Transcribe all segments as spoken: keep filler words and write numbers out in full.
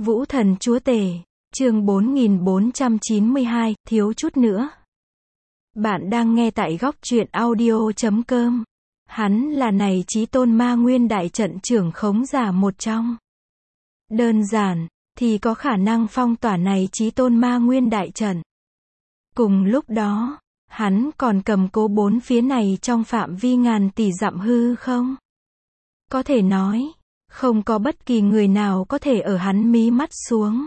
Vũ thần chúa tể, chương bốn nghìn bốn trăm chín mươi hai, thiếu chút nữa. Bạn đang nghe tại góc truyện audio chấm com. Hắn là này chí tôn ma nguyên đại trận trưởng khống giả một trong. Đơn giản, thì có khả năng phong tỏa này chí tôn ma nguyên đại trận. Cùng lúc đó, hắn còn cầm cố bốn phía này trong phạm vi ngàn tỷ dặm hư không? Có thể nói, không có bất kỳ người nào có thể ở hắn mí mắt xuống.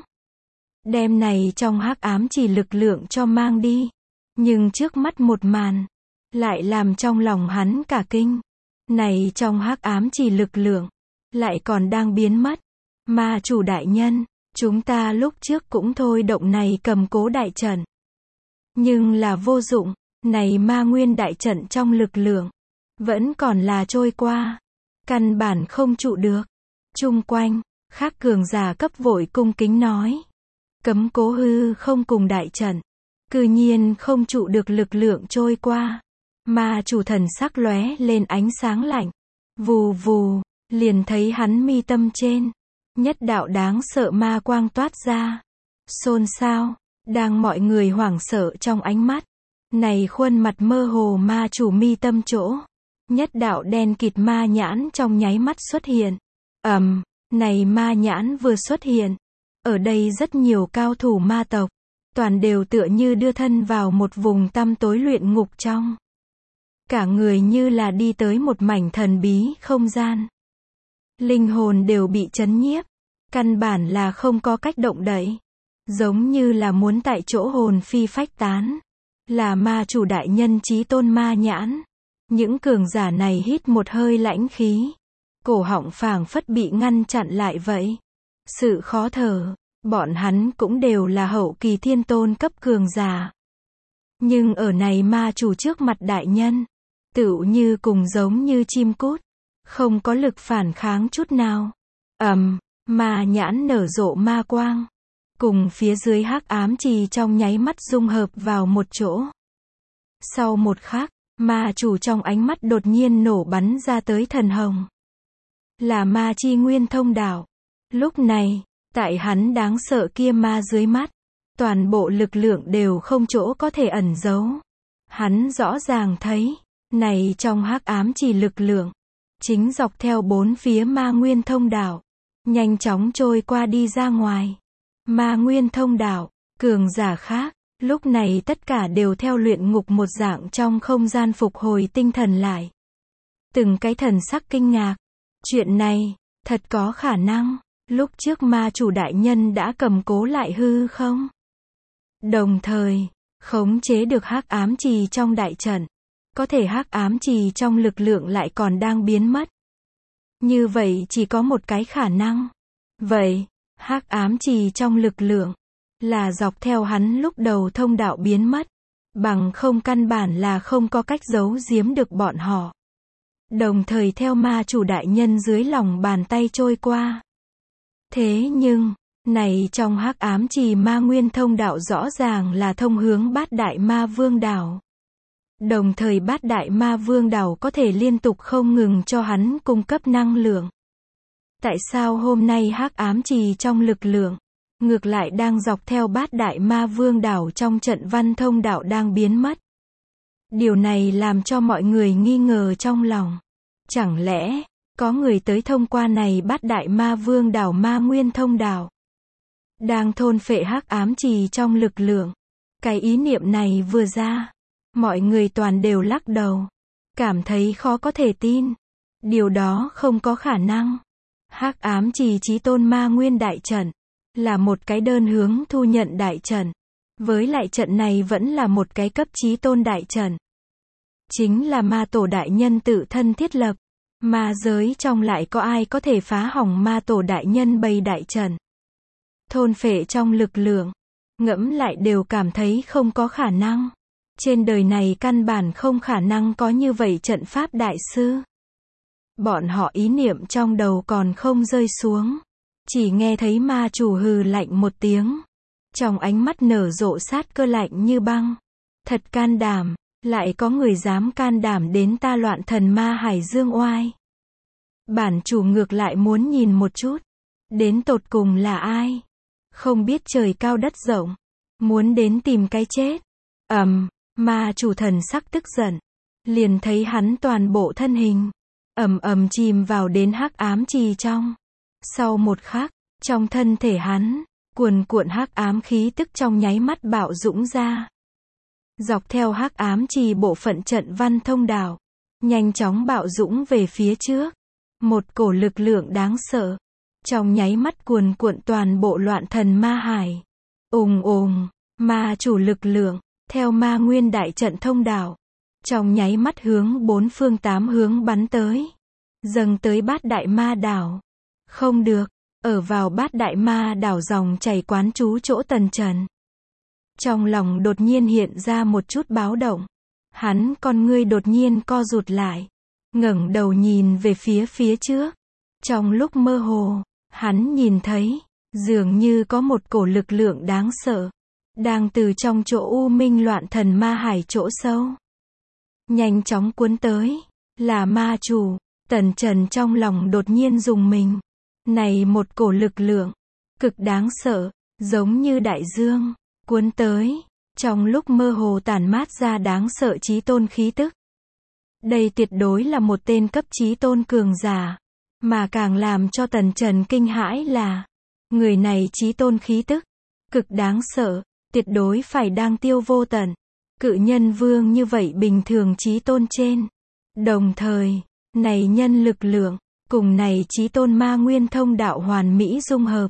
Đem này trong hắc ám chỉ lực lượng cho mang đi. Nhưng trước mắt một màn, lại làm trong lòng hắn cả kinh. Này trong hắc ám chỉ lực lượng, lại còn đang biến mất. Ma chủ đại nhân, chúng ta lúc trước cũng thôi động này cầm cố đại trận. Nhưng là vô dụng, này ma nguyên đại trận trong lực lượng, vẫn còn là trôi qua. Căn bản không trụ được. Chung quanh, khác cường giả cấp vội cung kính nói. Cấm cố hư không cùng đại trận. Cư nhiên không trụ được lực lượng trôi qua. Ma chủ thần sắc lóe lên ánh sáng lạnh. Vù vù, liền thấy hắn mi tâm trên. Nhất đạo đáng sợ ma quang toát ra. Xôn xao, đang mọi người hoảng sợ trong ánh mắt. Này khuôn mặt mơ hồ ma chủ mi tâm chỗ. Nhất đạo đen kịt ma nhãn trong nháy mắt xuất hiện. Ầm, um, này ma nhãn vừa xuất hiện. Ở đây rất nhiều cao thủ ma tộc. Toàn đều tựa như đưa thân vào một vùng tăm tối luyện ngục trong. Cả người như là đi tới một mảnh thần bí không gian. Linh hồn đều bị chấn nhiếp. Căn bản là không có cách động đậy. Giống như là muốn tại chỗ hồn phi phách tán. Là ma chủ đại nhân chí tôn ma nhãn. Những cường giả này hít một hơi lãnh khí. Cổ họng phảng phất bị ngăn chặn lại vậy. Sự khó thở, bọn hắn cũng đều là hậu kỳ thiên tôn cấp cường giả. Nhưng ở này ma chủ trước mặt đại nhân, tựu như cùng giống như chim cút, không có lực phản kháng chút nào. Ầm, um, ma nhãn nở rộ ma quang, cùng phía dưới hắc ám trì trong nháy mắt dung hợp vào một chỗ. Sau một khắc, ma chủ trong ánh mắt đột nhiên nổ bắn ra tới thần hồng. Là ma chi nguyên thông đạo. Lúc này, tại hắn đáng sợ kia ma dưới mắt, toàn bộ lực lượng đều không chỗ có thể ẩn giấu. Hắn rõ ràng thấy, này trong hắc ám chỉ lực lượng, chính dọc theo bốn phía ma nguyên thông đạo, nhanh chóng trôi qua đi ra ngoài. Ma nguyên thông đạo, cường giả khác, lúc này tất cả đều theo luyện ngục một dạng trong không gian phục hồi tinh thần lại. Từng cái thần sắc kinh ngạc. Chuyện này, thật có khả năng, lúc trước ma chủ đại nhân đã cầm cố lại hư không? Đồng thời, khống chế được hắc ám trì trong đại trận. Có thể hắc ám trì trong lực lượng lại còn đang biến mất. Như vậy chỉ có một cái khả năng. Vậy, hắc ám trì trong lực lượng, là dọc theo hắn lúc đầu thông đạo biến mất. Bằng không căn bản là không có cách giấu giếm được bọn họ. Đồng thời theo ma chủ đại nhân dưới lòng bàn tay trôi qua. Thế nhưng, này trong hắc ám trì ma nguyên thông đạo rõ ràng là thông hướng bát đại ma vương đảo. Đồng thời bát đại ma vương đảo có thể liên tục không ngừng cho hắn cung cấp năng lượng. Tại sao hôm nay hắc ám trì trong lực lượng, ngược lại đang dọc theo bát đại ma vương đảo trong trận văn thông đạo đang biến mất? Điều này làm cho mọi người nghi ngờ trong lòng. Chẳng lẽ, có người tới thông qua này bát đại ma vương đảo ma nguyên thông đạo, đang thôn phệ hắc ám trì trong lực lượng. Cái ý niệm này vừa ra, mọi người toàn đều lắc đầu. Cảm thấy khó có thể tin. Điều đó không có khả năng. Hắc ám trì chí tôn ma nguyên đại trận, là một cái đơn hướng thu nhận đại trận. Với lại trận này vẫn là một cái cấp chí tôn đại trận. Chính là ma tổ đại nhân tự thân thiết lập. Ma giới trong lại có ai có thể phá hỏng ma tổ đại nhân bày đại trận. Thôn phệ trong lực lượng. Ngẫm lại đều cảm thấy không có khả năng. Trên đời này căn bản không khả năng có như vậy trận pháp đại sư. Bọn họ ý niệm trong đầu còn không rơi xuống. Chỉ nghe thấy ma chủ hừ lạnh một tiếng. Trong ánh mắt nở rộ sát cơ lạnh như băng. Thật can đảm. Lại có người dám can đảm đến ta loạn thần ma hải dương oai. Bản chủ ngược lại muốn nhìn một chút. Đến tột cùng là ai? Không biết trời cao đất rộng, muốn đến tìm cái chết. Ầm, ma chủ thần sắc tức giận, liền thấy hắn toàn bộ thân hình ầm ầm chìm vào đến hắc ám trì trong. Sau một khắc, trong thân thể hắn, cuồn cuộn hắc ám khí tức trong nháy mắt bạo dũng ra. Dọc theo hắc ám trì bộ phận trận văn thông đạo, nhanh chóng bạo dũng về phía trước. Một cổ lực lượng đáng sợ, trong nháy mắt cuồn cuộn toàn bộ loạn thần ma hải. Ùng ùng, ma chủ lực lượng, theo ma nguyên đại trận thông đạo, trong nháy mắt hướng bốn phương tám hướng bắn tới. Dâng tới bát đại ma đảo. Không được, ở vào bát đại ma đảo dòng chảy quán trú chỗ Tần Trần. Trong lòng đột nhiên hiện ra một chút báo động. Hắn con ngươi đột nhiên co rụt lại, ngẩng đầu nhìn về phía phía trước. Trong lúc mơ hồ, hắn nhìn thấy, dường như có một cổ lực lượng đáng sợ, đang từ trong chỗ u minh loạn thần ma hải chỗ sâu, nhanh chóng cuốn tới, là ma chủ. Tần Trần trong lòng đột nhiên rùng mình. Này một cổ lực lượng, cực đáng sợ, giống như đại dương, cuốn tới, trong lúc mơ hồ tản mát ra đáng sợ chí tôn khí tức. Đây tuyệt đối là một tên cấp chí tôn cường giả, mà càng làm cho Tần Trần kinh hãi là, người này chí tôn khí tức, cực đáng sợ, tuyệt đối phải đang tiêu vô tận. Cự nhân vương như vậy bình thường chí tôn trên. Đồng thời, này nhân lực lượng, cùng này chí tôn ma nguyên thông đạo hoàn mỹ dung hợp.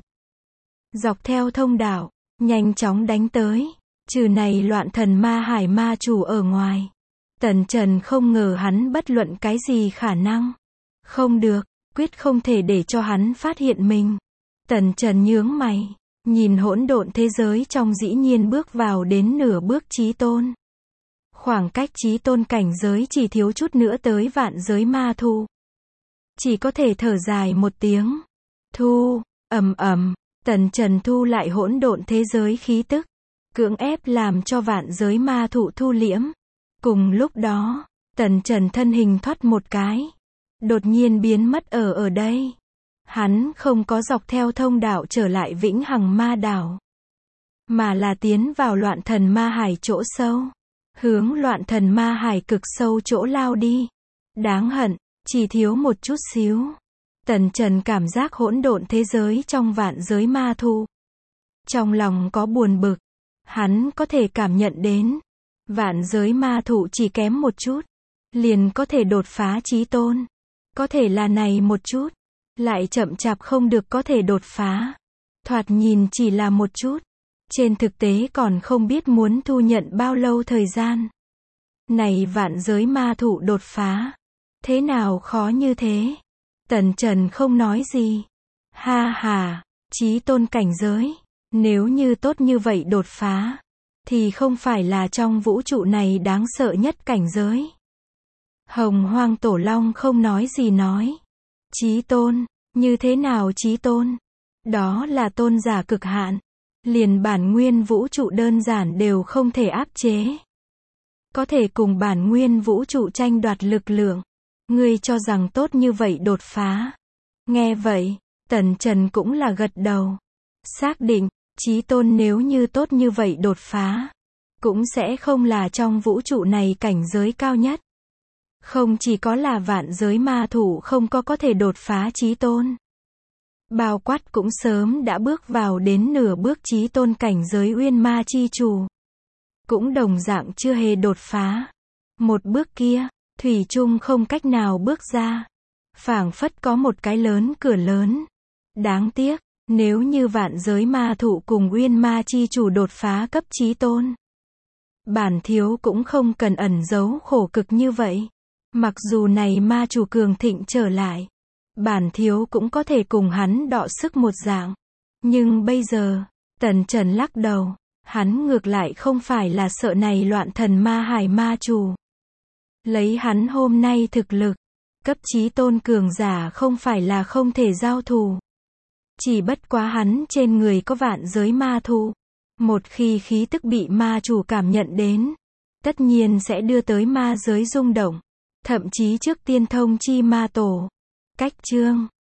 Dọc theo thông đạo, nhanh chóng đánh tới, trừ này loạn thần ma hải ma chủ ở ngoài. Tần Trần không ngờ hắn bất luận cái gì khả năng. Không được, quyết không thể để cho hắn phát hiện mình. Tần Trần nhướng mày, nhìn hỗn độn thế giới trong dĩ nhiên bước vào đến nửa bước chí tôn. Khoảng cách chí tôn cảnh giới chỉ thiếu chút nữa tới vạn giới ma thu. Chỉ có thể thở dài một tiếng. Thu, ầm ầm, Tần Trần thu lại hỗn độn thế giới khí tức, cưỡng ép làm cho vạn giới ma thụ thu liễm. Cùng lúc đó, Tần Trần thân hình thoát một cái, đột nhiên biến mất ở ở đây. Hắn không có dọc theo thông đạo trở lại vĩnh hằng ma đảo, mà là tiến vào loạn thần ma hải chỗ sâu. Hướng loạn thần ma hải cực sâu chỗ lao đi. Đáng hận, chỉ thiếu một chút xíu. Tần Trần cảm giác hỗn độn thế giới trong vạn giới ma thu. Trong lòng có buồn bực. Hắn có thể cảm nhận đến, vạn giới ma thụ chỉ kém một chút, liền có thể đột phá chí tôn. Có thể là này một chút, lại chậm chạp không được có thể đột phá. Thoạt nhìn chỉ là một chút, trên thực tế còn không biết muốn thu nhận bao lâu thời gian. Này vạn giới ma thụ đột phá, thế nào khó như thế? Tần Trần không nói gì. Ha ha, chí tôn cảnh giới, nếu như tốt như vậy đột phá, thì không phải là trong vũ trụ này đáng sợ nhất cảnh giới. Hồng Hoang Tổ Long không nói gì nói. Chí tôn, như thế nào chí tôn? Đó là tôn giả cực hạn. Liền bản nguyên vũ trụ đơn giản đều không thể áp chế. Có thể cùng bản nguyên vũ trụ tranh đoạt lực lượng. Ngươi cho rằng tốt như vậy đột phá. Nghe vậy, Tần Trần cũng là gật đầu. Xác định, chí tôn nếu như tốt như vậy đột phá, cũng sẽ không là trong vũ trụ này cảnh giới cao nhất. Không chỉ có là vạn giới ma thủ không có có thể đột phá chí tôn. Bao quát cũng sớm đã bước vào đến nửa bước chí tôn cảnh giới uyên ma chi chủ. Cũng đồng dạng chưa hề đột phá. Một bước kia, thủy chung không cách nào bước ra. Phảng phất có một cái lớn cửa lớn. Đáng tiếc, nếu như vạn giới ma thụ cùng uyên ma chi chủ đột phá cấp chí tôn, bản thiếu cũng không cần ẩn giấu khổ cực như vậy. Mặc dù này ma chủ cường thịnh trở lại, bản thiếu cũng có thể cùng hắn đọ sức một dạng. Nhưng bây giờ, Tần Trần lắc đầu, hắn ngược lại không phải là sợ này loạn thần ma hải ma chủ. Lấy hắn hôm nay thực lực, cấp chí tôn cường giả không phải là không thể giao thủ. Chỉ bất quá hắn trên người có vạn giới ma thụ. Một khi khí tức bị ma chủ cảm nhận đến, tất nhiên sẽ đưa tới ma giới rung động. Thậm chí trước tiên thông chi ma tổ. Cách chương